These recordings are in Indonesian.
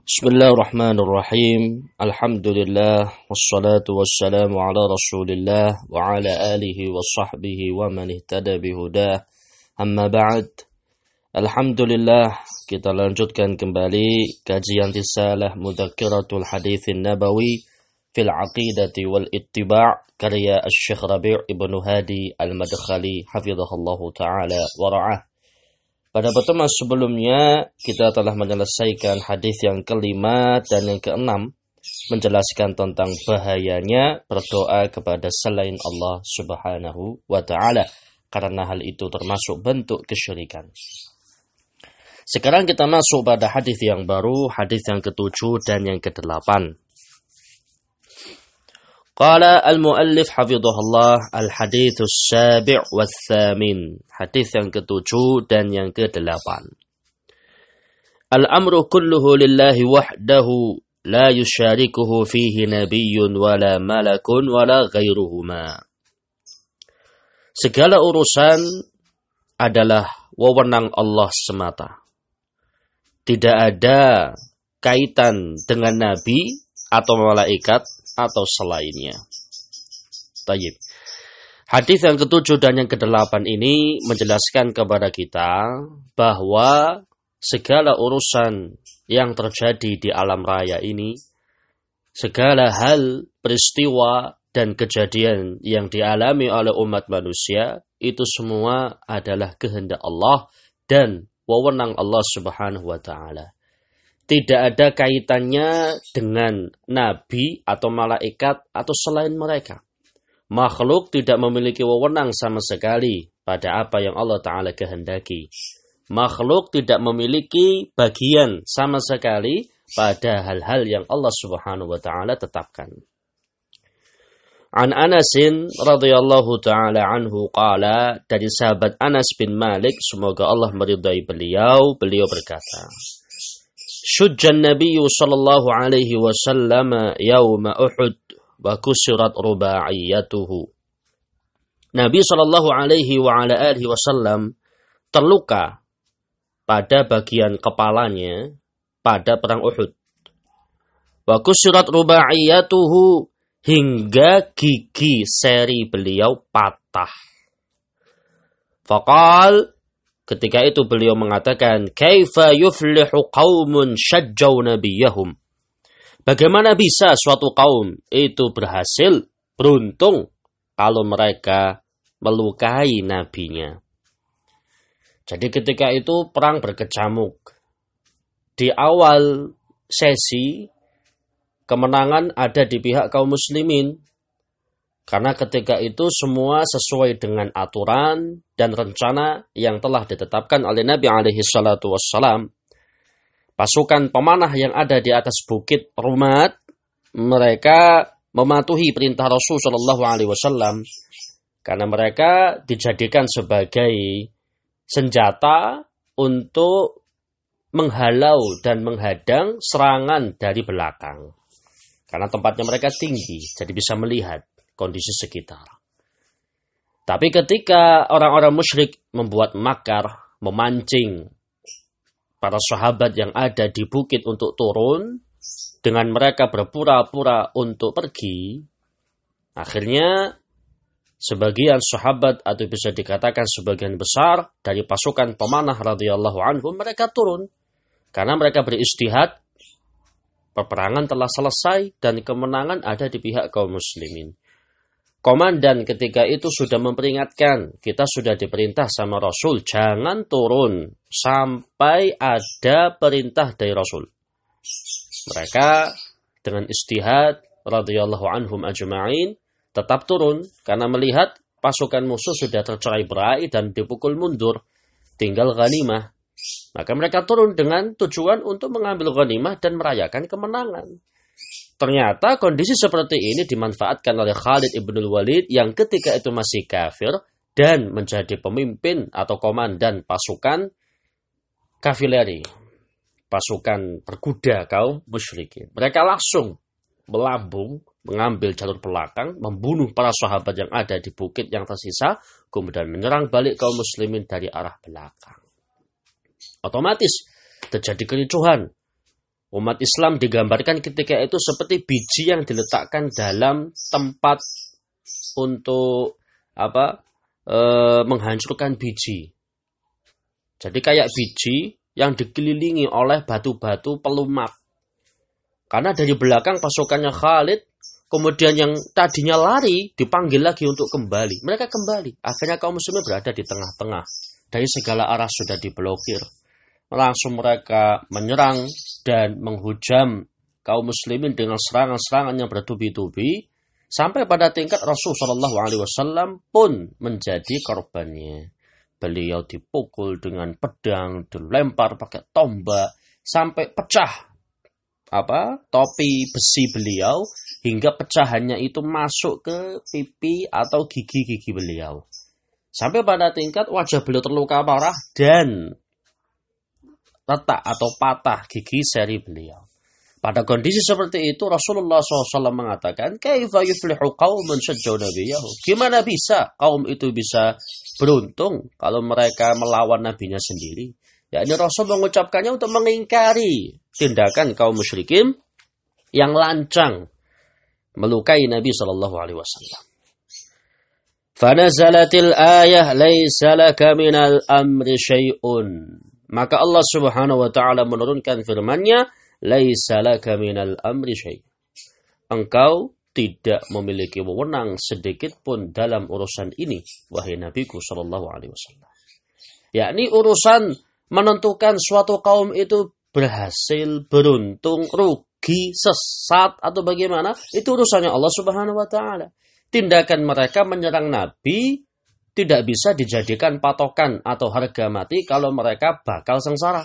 Bismillahirrahmanirrahim. Alhamdulillah wassalatu wassalamu ala Rasulillah wa ala alihi wa sahbihi wa man ihtada bihudah. Amma ba'd. Alhamdulillah, kita lanjutkan kembali kajian risalah Mudzakkiratul Haditsin Nabawi fil Aqidati wal Ittiba' karya Asy-Syaikh Rabi' Ibnu Hadi Al-Madkhali hafizahullahu taala wa ra'ah. Pada pertemuan sebelumnya, kita telah menyelesaikan hadis yang kelima dan yang keenam, menjelaskan tentang bahayanya berdoa kepada selain Allah Subhanahu wa Ta'ala, karena hal itu termasuk bentuk kesyirikan. Sekarang kita masuk pada hadis yang baru, hadis yang ketujuh dan yang kedelapan. Qala al-muallif hafizahullah al-hadithus sabi' wath-thamin. Hadis yang ketujuh dan yang kedelapan. Al-amru kulluhu lillahi wahdahu la yusyarikuhu fihi nabiyyun wala malakun wala ghairuhuma. Segala urusan adalah wewenang Allah semata. Tidak ada kaitan dengan nabi atau malaikat atau selainnya. Tayyib. Hadis yang ketujuh dan yang kedelapan ini menjelaskan kepada kita bahwa segala urusan yang terjadi di alam raya ini, segala hal, peristiwa dan kejadian yang dialami oleh umat manusia, itu semua adalah kehendak Allah dan wewenang Allah Subhanahu wa Ta'ala. Tidak ada kaitannya dengan nabi atau malaikat atau selain mereka. Makhluk tidak memiliki wewenang sama sekali pada apa yang Allah Ta'ala kehendaki. Makhluk tidak memiliki bagian sama sekali pada hal-hal yang Allah Subhanahu wa Ta'ala tetapkan. An Anasin radhiyallahu ta'ala anhu qala, dari sahabat Anas bin Malik, semoga Allah meridai beliau berkata, Syujjan Nabiyyu sallallahu alaihi wasallam yawma Uhud wa kusirat rubaiyatuhu. Nabi sallallahu alaihi wa ala alihi wasallam terluka pada bagian kepalanya pada perang Uhud. Wa kusirat rubaiyatuhu, hingga gigi seri beliau patah. Faqal, ketika itu beliau mengatakan, kaifa yuflihu qaumun syajjau nabiyahum. Bagaimana bisa suatu kaum itu berhasil, beruntung, kalau mereka melukai nabinya. Jadi ketika itu perang berkecamuk. Di awal sesi, kemenangan ada di pihak kaum muslimin. Karena ketika itu semua sesuai dengan aturan dan rencana yang telah ditetapkan oleh Nabi alaihi salatu wassalam. Pasukan pemanah yang ada di atas bukit Rumat, mereka mematuhi perintah Rasul sallallahu alaihi wasallam karena mereka dijadikan sebagai senjata untuk menghalau dan menghadang serangan dari belakang. Karena tempatnya mereka tinggi, jadi bisa melihat kondisi sekitar. Tapi ketika orang-orang musyrik membuat makar, memancing para sahabat yang ada di bukit untuk turun, dengan mereka berpura-pura untuk pergi, akhirnya sebagian sahabat atau bisa dikatakan sebagian besar dari pasukan pemanah radhiyallahu anhum, mereka turun. Karena mereka beristihad, peperangan telah selesai dan kemenangan ada di pihak kaum muslimin. Komandan ketika itu sudah memperingatkan, kita sudah diperintah sama Rasul, jangan turun sampai ada perintah dari Rasul. Mereka dengan istihad radhiyallahu anhum ajma'in tetap turun karena melihat pasukan musuh sudah tercerai-berai dan dipukul mundur, tinggal ghanimah. Maka mereka turun dengan tujuan untuk mengambil ghanimah dan merayakan kemenangan. Ternyata kondisi seperti ini dimanfaatkan oleh Khalid ibn Walid yang ketika itu masih kafir dan menjadi pemimpin atau komandan pasukan kavileri, pasukan berkuda kaum musyrikin. Mereka langsung melambung, mengambil jalur belakang, membunuh para sahabat yang ada di bukit yang tersisa, kemudian menyerang balik kaum muslimin dari arah belakang. Otomatis terjadi kericuhan. Umat Islam digambarkan ketika itu seperti biji yang diletakkan dalam tempat untuk menghancurkan biji. Jadi kayak biji yang dikelilingi oleh batu-batu pelumat. Karena dari belakang pasukannya Khalid, kemudian yang tadinya lari dipanggil lagi untuk kembali. Mereka kembali. Akhirnya kaum muslimin berada di tengah-tengah. Dari segala arah sudah diblokir. Langsung mereka menyerang dan menghujam kaum muslimin dengan serangan-serangan yang bertubi-tubi. Sampai pada tingkat Rasulullah SAW pun menjadi korbannya. Beliau dipukul dengan pedang, dilempar pakai tombak, sampai pecah topi besi beliau, hingga pecahannya itu masuk ke pipi atau gigi-gigi beliau. Sampai pada tingkat wajah beliau terluka parah dan retak atau patah gigi seri beliau. Pada kondisi seperti itu Rasulullah SAW mengatakan, "Kaifa yuflihu qaumun syajjau nabiyahu?" Gimana bisa kaum itu bisa beruntung kalau mereka melawan nabinya sendiri? Yakni Rasul mengucapkannya untuk mengingkari tindakan kaum musyrikin yang lancang melukai Nabi sallallahu alaihi wasallam. Fanazalatil ayah laisa laka minal amri syai'un. Maka Allah Subhanahu wa taala menurunkan firman-Nya, laisa laka minal amri syai'. Engkau tidak memiliki wewenang sedikit pun dalam urusan ini, wahai Nabiku sallallahu alaihi wasallam. Yakni urusan menentukan suatu kaum itu berhasil, beruntung, rugi, sesat atau bagaimana, itu urusannya Allah Subhanahu wa taala. Tindakan mereka menyerang Nabi tidak bisa dijadikan patokan atau harga mati kalau mereka bakal sengsara.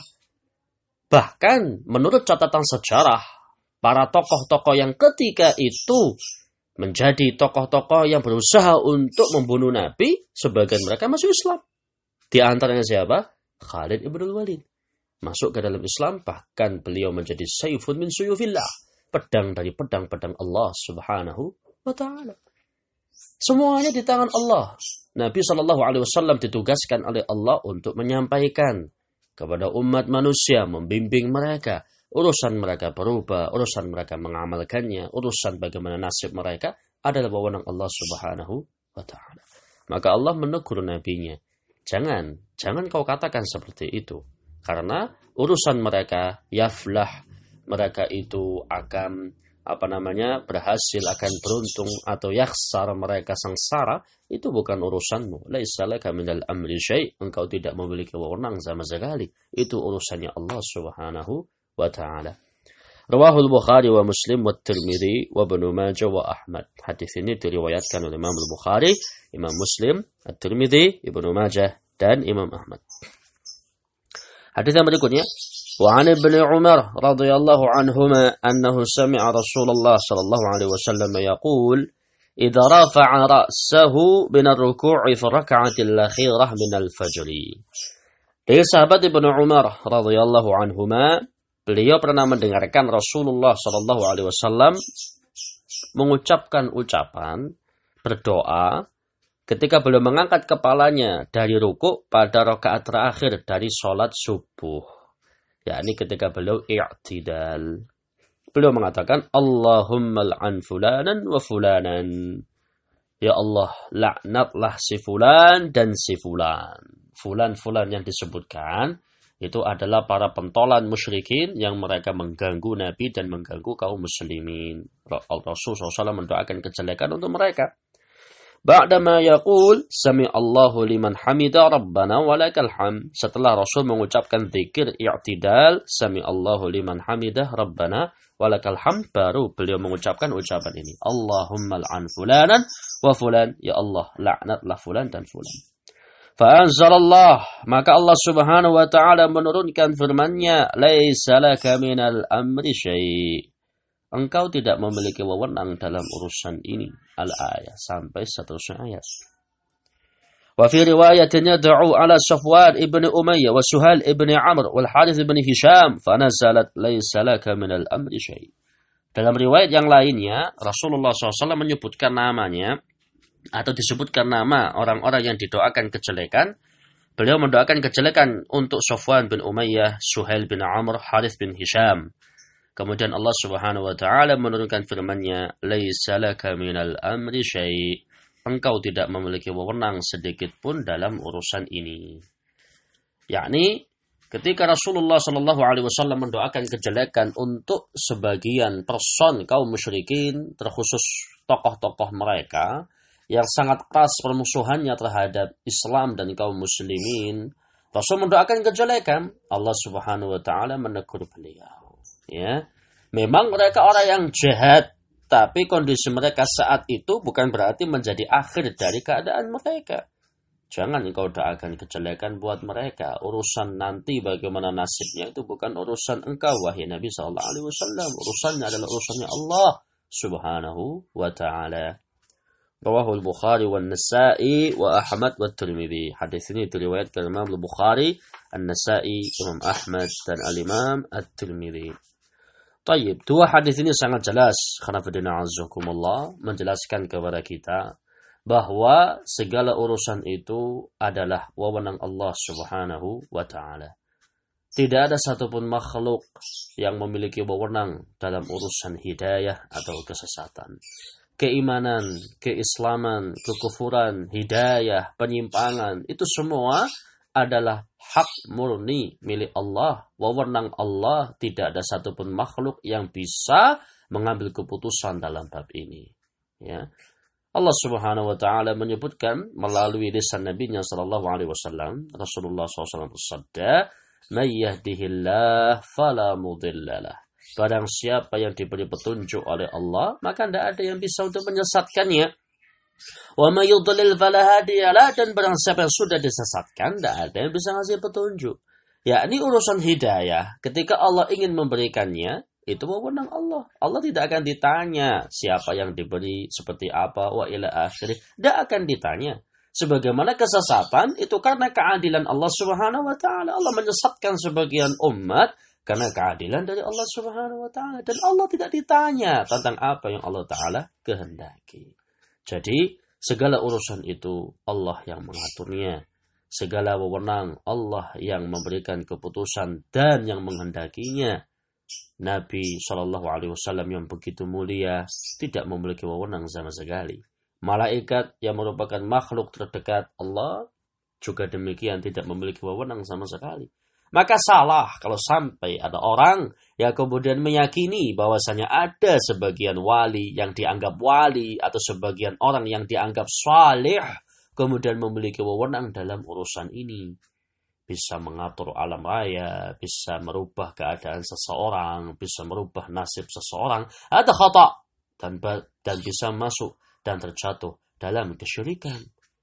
Bahkan menurut catatan sejarah, para tokoh-tokoh yang ketika itu menjadi tokoh-tokoh yang berusaha untuk membunuh Nabi, sebagian mereka masuk Islam. Di antaranya siapa? Khalid ibn Walid. Masuk ke dalam Islam, bahkan beliau menjadi sayfun min suyufillah. Pedang dari pedang-pedang Allah Subhanahu wa ta'ala. Semuanya di tangan Allah. Nabi SAW ditugaskan oleh Allah untuk menyampaikan kepada umat manusia, membimbing mereka. Urusan mereka berubah, urusan mereka mengamalkannya, urusan bagaimana nasib mereka adalah wewenang Allah Subhanahu wa ta'ala. Maka Allah menegur nabinya, jangan kau katakan seperti itu. Karena urusan mereka yaflah, mereka itu akan berhasil, akan beruntung, atau yakhsar, mereka sengsara, itu bukan urusanmu. Laisa laka minal amri syai', engkau tidak memiliki wewenang sama sekali. Itu urusannya Allah Subhanahu wa ta'ala. Rawahul Bukhari wa Muslim wa Tirmidzi wa Ibnu Majah wa Ahmad. Hadis ini diriwayatkan oleh Imam Bukhari, Imam Muslim, At-Tirmidzi, Ibnu Majah dan Imam Ahmad. Hadis yang berikutnya, wa 'an Ibnu Umar radhiyallahu anhuma annahu sami'a Rasulullah sallallahu alaihi wasallam yaqul, "Idza rafa'a ra'sahu min ar-ruku'i fi ar-rak'ati al-akhirah min al-fajr." Dari sahabat Ibnu Umar radhiyallahu anhuma, beliau pernah mendengarkan Rasulullah sallallahu alaihi wasallam mengucapkan ucapan berdoa ketika beliau mengangkat kepalanya dari rukuk pada rakaat terakhir dari sholat subuh. Yakni ketika beliau i'tidal. Beliau mengatakan, Allahumma al'an fulanan wa fulanan. Ya Allah, laknatlah si fulan dan si fulan. Fulan-fulan yang disebutkan itu adalah para pentolan musyrikin yang mereka mengganggu Nabi dan mengganggu kaum muslimin. Rasulullah SAW mendoakan kejelekan untuk mereka. Ba'dama yaqul sami Allahu liman hamida rabbana walakal hamd. Setelah Rasul mengucapkan zikir i'tidal, sami Allahu liman hamida rabbana walakal hamd, baru beliau mengucapkan ucapan ini, Allahumma al'an fulanan wa fulan. Ya Allah, laknatlah fulan dan fulan. Fa'anzalallah, maka Allah Subhanahu wa ta'ala menurunkan firman-Nya, laisa laka minal amri syai'. Engkau tidak memiliki wewenang dalam urusan ini. Al-ayah sampai seterusnya ayat. Wa fi riwayatin yad'u ala Safwan ibn Umayyah wa Suhail ibn Amr wal Harith ibn Hisham fa nazalat laisa laka minal amri syai'. Dalam riwayat yang lainnya Rasulullah SAW menyebutkan namanya atau disebutkan nama orang-orang yang didoakan kejelekan. Beliau mendoakan kejelekan untuk Safwan bin Umayyah, Suhail bin Amr, Harith bin Hisham. Kemudian Allah Subhanahu wa taala menurunkan firman-Nya, "Laisa laka minal amri syai'." Engkau tidak memiliki wewenang sedikit pun dalam urusan ini. Yakni ketika Rasulullah Shallallahu Alaihi Wasallam mendoakan kejelekan untuk sebagian person kaum musyrikin, terkhusus tokoh-tokoh mereka yang sangat keras permusuhannya terhadap Islam dan kaum muslimin, Rasul mendoakan kejelekan. Allah Subhanahu Wa Taala menegur beliau. Ya, memang mereka orang yang jahat, tapi kondisi mereka saat itu bukan berarti menjadi akhir dari keadaan mereka. Jangan engkau doakan kejelekan buat mereka. Urusan nanti bagaimana nasibnya itu bukan urusan engkau, wahai Nabi sallallahu alaihi wasallam. Urusannya adalah urusannya Allah Subhanahu wa taala. Rawahu al-Bukhari wan Nasa'i wa Ahmad wa Tirmidzi. Hadis ini diriwayatkan Imam Al-Bukhari, An-Nasa'i, Imam Ahmad dan Al-Imam At-Tirmidzi. Tayyib, dua hadis ini sangat jelas karena fadina azzakumullah menjelaskan kepada kita bahwa segala urusan itu adalah wewenang Allah Subhanahu wa taala. Tidak ada satupun makhluk yang memiliki wewenang dalam urusan hidayah atau kesesatan. Keimanan, keislaman, kekufuran, hidayah, penyimpangan, itu semua adalah hak murni milik Allah. Wewenang Allah, tidak ada satupun makhluk yang bisa mengambil keputusan dalam bab ini. Ya. Allah Subhanahu wa taala menyebutkan melalui lisan Nabi-Nya sallallahu alaihi wasallam, Rasulullah SAW bersabda, "May yahdihillah fala mudhillalah." Barang siapa yang diberi petunjuk oleh Allah, maka tidak ada yang bisa untuk menyesatkannya. Wa may yudlil fala hadiyalah, dan barang siapa yang sudah disesatkan, tidak ada yang bisa ngasih petunjuk. Yakni urusan hidayah, ketika Allah ingin memberikannya, itu wewenang Allah. Allah tidak akan ditanya siapa yang diberi seperti apa wa ila akhirih. Tidak akan ditanya. Sebagaimana kesesatan itu karena keadilan Allah Subhanahu wa taala. Allah menyesatkan sebagian umat karena keadilan dari Allah Subhanahu wa taala, dan Allah tidak ditanya tentang apa yang Allah taala kehendaki. Jadi segala urusan itu Allah yang mengaturnya. Segala wewenang Allah yang memberikan keputusan dan yang menghendakinya. Nabi Shallallahu Alaihi Wasallam yang begitu mulia tidak memiliki wewenang sama sekali. Malaikat yang merupakan makhluk terdekat Allah juga demikian tidak memiliki wewenang sama sekali. Maka salah kalau sampai ada orang yang kemudian meyakini bahwasanya ada sebagian wali yang dianggap wali atau sebagian orang yang dianggap saleh kemudian memiliki wewenang dalam urusan ini. Bisa mengatur alam raya, bisa merubah keadaan seseorang, bisa merubah nasib seseorang, ada khata dan bisa masuk dan terjatuh dalam kesyirikan.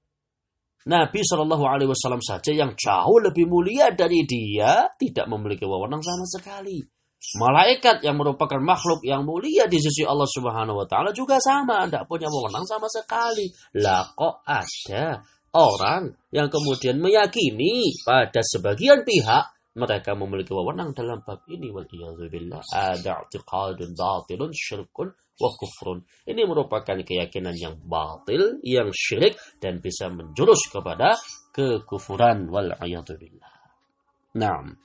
Nabi Shallallahu Alaihi Wasallam saja yang jauh lebih mulia dari dia tidak memiliki wewenang sama sekali. Malaikat yang merupakan makhluk yang mulia di sisi Allah Subhanahu Wa Taala juga sama, tidak punya wewenang sama sekali. Lah kok ada orang yang kemudian meyakini pada sebagian pihak mereka memiliki wewenang dalam bab ini. Wal'iyadzubillah, ada i'tiqadun batilun syirkun wa kufrun. Ini merupakan keyakinan yang batil, yang syirik, dan bisa menjurus kepada kekufuran. Wal'iyadzubillah. Naam.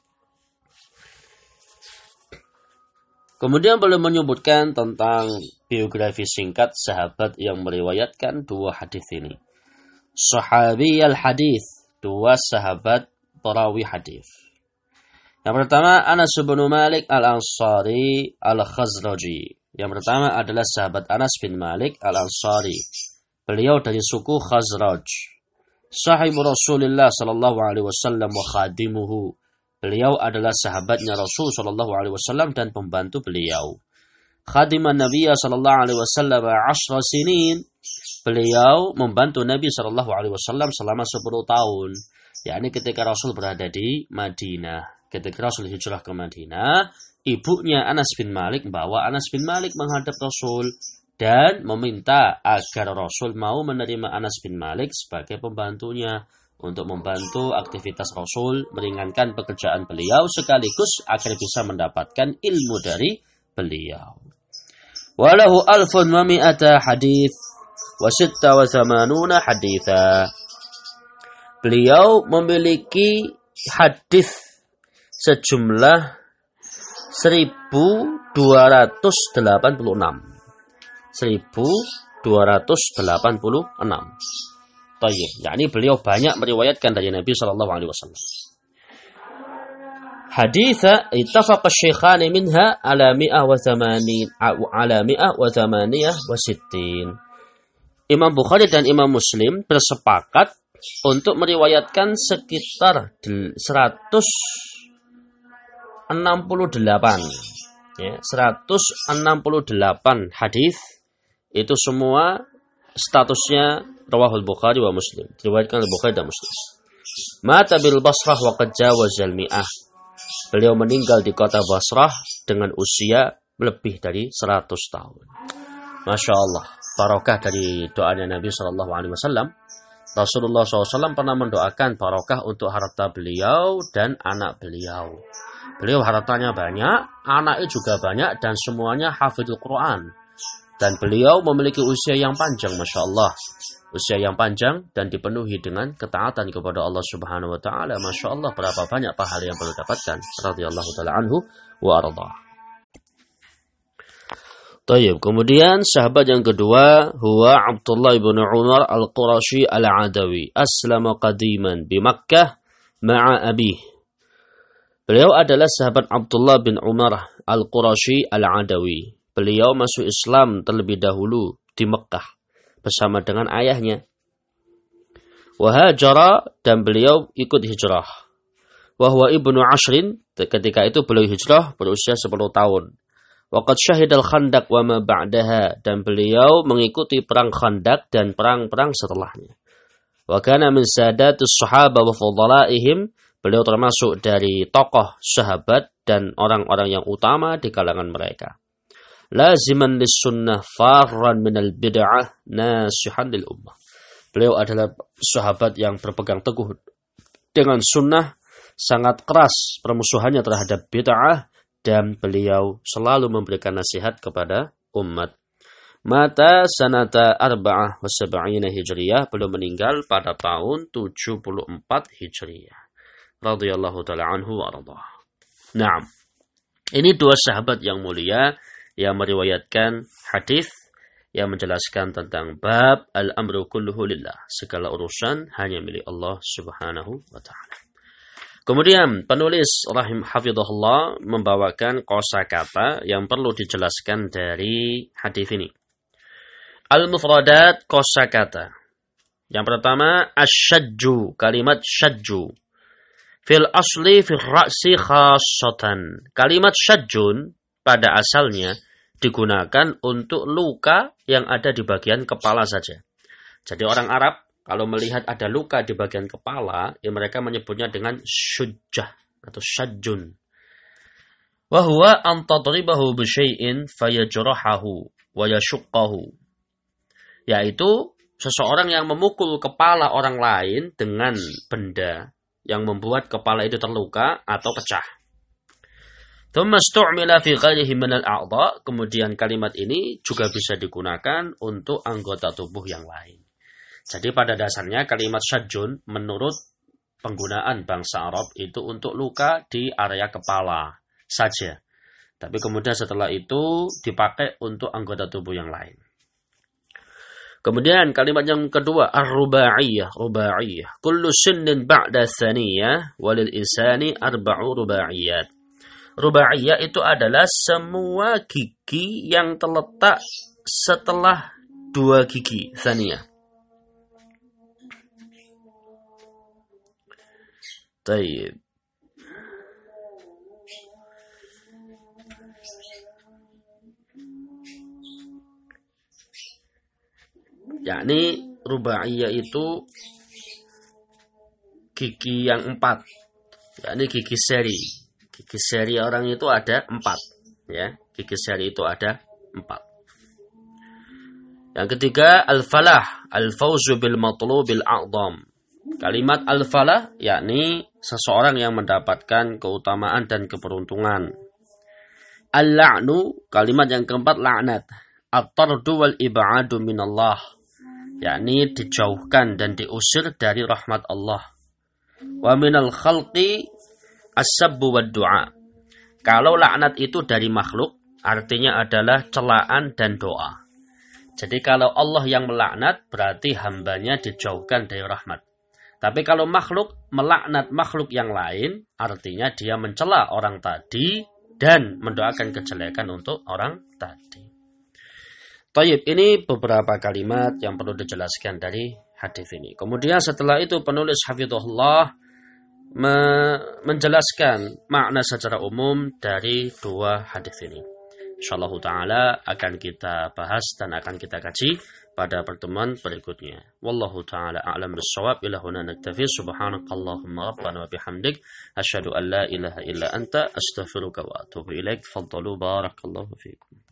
Kemudian beliau menyebutkan tentang biografi singkat sahabat yang meriwayatkan dua hadis ini. Sahabi al-hadis, dua sahabat perawi hadis. Yang pertama Anas bin Malik al-Ansari al-Khazraji. Yang pertama adalah sahabat Anas bin Malik al-Ansari. Beliau dari suku Khazraj. Sahibu Rasulullah sallallahu alaihi wasallam wa khadimuhu. Beliau adalah sahabatnya Rasul sallallahu alaihi wasallam dan pembantu beliau. Khadiman Nabi sallallahu alaihi wasallam 10 sinin. Beliau membantu Nabi sallallahu alaihi wasallam selama 10 tahun. Yakni ketika Rasul berada di Madinah. Ketika Rasul hijrah ke Madinah, ibunya Anas bin Malik membawa Anas bin Malik menghadap Rasul dan meminta agar Rasul mau menerima Anas bin Malik sebagai pembantunya untuk membantu aktivitas Rasul, meringankan pekerjaan beliau sekaligus agar bisa mendapatkan ilmu dari beliau. Walahu 1,100 hadits wa 86 haditsa. Beliau memiliki hadis sejumlah 1286. 1286. Tayyib, yakni beliau banyak meriwayatkan dari Nabi sallallahu alaihi wasallam. Haditha ittafaqa asy-syaikhani minha ala 168. Imam Bukhari dan Imam Muslim bersepakat untuk meriwayatkan sekitar 168. Ya, 168 hadis. Itu semua statusnya rawahul Bukhari wa Muslim. Diriwayatkan oleh Bukhari dan Muslim. Mata bil Basrah wa qad jawazal mi'ah. Beliau meninggal di kota Basrah dengan usia lebih dari 100 tahun. Masya Allah, barokah dari doanya Nabi SAW. Rasulullah SAW pernah mendoakan barokah untuk harta beliau dan anak beliau. Beliau hartanya banyak, anaknya juga banyak, dan semuanya hafidhul Quran. Dan beliau memiliki usia yang panjang, Masya Allah. Usia yang panjang dan dipenuhi dengan ketaatan kepada Allah Subhanahu wa taala. Masya Allah, berapa banyak pahala yang beliau dapatkan. Radhiyallahu taala anhu wa arda. Tayyib. Kemudian sahabat yang kedua huwa Abdullah bin Umar al-Qurashi al-Adawi. Aslama qadiman bi Makkah ma'a abih. Beliau adalah sahabat Abdullah bin Umar al-Qurashi al-Adawi. Beliau masuk Islam terlebih dahulu di Mekah bersama dengan ayahnya. Wahajara, dan beliau ikut hijrah. Wahwa ibnu ashrin, ketika itu beliau hijrah berusia 10 tahun. Waqad syahidal khandaq wa ma ba'daha, dan beliau mengikuti perang Khandaq dan perang-perang setelahnya. Wa kana min sadatus sahaba wa fudalaihim, beliau termasuk dari tokoh sahabat dan orang-orang yang utama di kalangan mereka. Laziman lis-sunnah farran minal bid'ah nasihan lil ummah. Beliau adalah sahabat yang berpegang teguh dengan sunnah, sangat keras permusuhannya terhadap bid'ah, dan beliau selalu memberikan nasihat kepada umat. Mata sanata 74 Hijriyah, beliau meninggal pada tahun 74 Hijriyah. Radhiyallahu ta'ala anhu wa ardah. Nah, ini dua sahabat yang mulia yang meriwayatkan hadis yang menjelaskan tentang bab al-amru kulluhu lillah, segala urusan hanya milik Allah Subhanahu wa taala. Kemudian penulis hafizahullah membawakan kosakata yang perlu dijelaskan dari hadis ini. Al-mufradat kosakata. Yang pertama asyajju, kalimat syajju. Fil asli fil ra'si khassatan. Kalimat syajjun pada asalnya digunakan untuk luka yang ada di bagian kepala saja. Jadi orang Arab kalau melihat ada luka di bagian kepala, ya mereka menyebutnya dengan syujjah atau syajjun. Wa huwa an tadribahu bi syai'in fayajrahahu wa yashuqqahu. Yaitu seseorang yang memukul kepala orang lain dengan benda yang membuat kepala itu terluka atau pecah. Kemudian kalimat ini juga bisa digunakan untuk anggota tubuh yang lain. Jadi pada dasarnya kalimat syajjun menurut penggunaan bangsa Arab itu untuk luka di area kepala saja. Tapi kemudian setelah itu dipakai untuk anggota tubuh yang lain. Kemudian kalimat yang kedua ar-rubaiyah, rubaiyah. Kullu sinnin ba'da tsaniyah walil insani arba'u rubaiyat. Rubaiyah itu adalah semua gigi yang terletak setelah 2 gigi tsaniyah. Tayyib. Yakni rubaiyah itu gigi yang 4. Yakni gigi seri. Gigi seri orang itu ada 4, ya. Gigi seri itu ada 4. Yang ketiga al-falah, al-fawzu bil matlubil a'zam. Kalimat al-falah yakni seseorang yang mendapatkan keutamaan dan keberuntungan. Al-la'nu, kalimat yang keempat laknat. At-tardu wal ib'adu minallah, yakni dijauhkan dan diusir dari rahmat Allah. Wa minal khalqi as-sabbu wad du'a. Kalau laknat itu dari makhluk, artinya adalah celaan dan doa. Jadi kalau Allah yang melaknat, berarti hambanya dijauhkan dari rahmat. Tapi kalau makhluk melaknat makhluk yang lain, artinya dia mencela orang tadi dan mendoakan kejelekan untuk orang tadi. Tayyib, ini beberapa kalimat yang perlu dijelaskan dari hadis ini. Kemudian setelah itu penulis hafizahullah menjelaskan makna secara umum dari dua hadis ini. Insyaallah ta'ala akan kita bahas dan akan kita kaji pada pertemuan berikutnya. Wallahu ta'ala a'lam bis-shawab. Ila huna naktafi. Subhanakallahumma rabbana wa bihamdik asyhadu an la ilaha illa anta astaghfiruka wa atubu ilaik. Faddalu barakallahu fikum.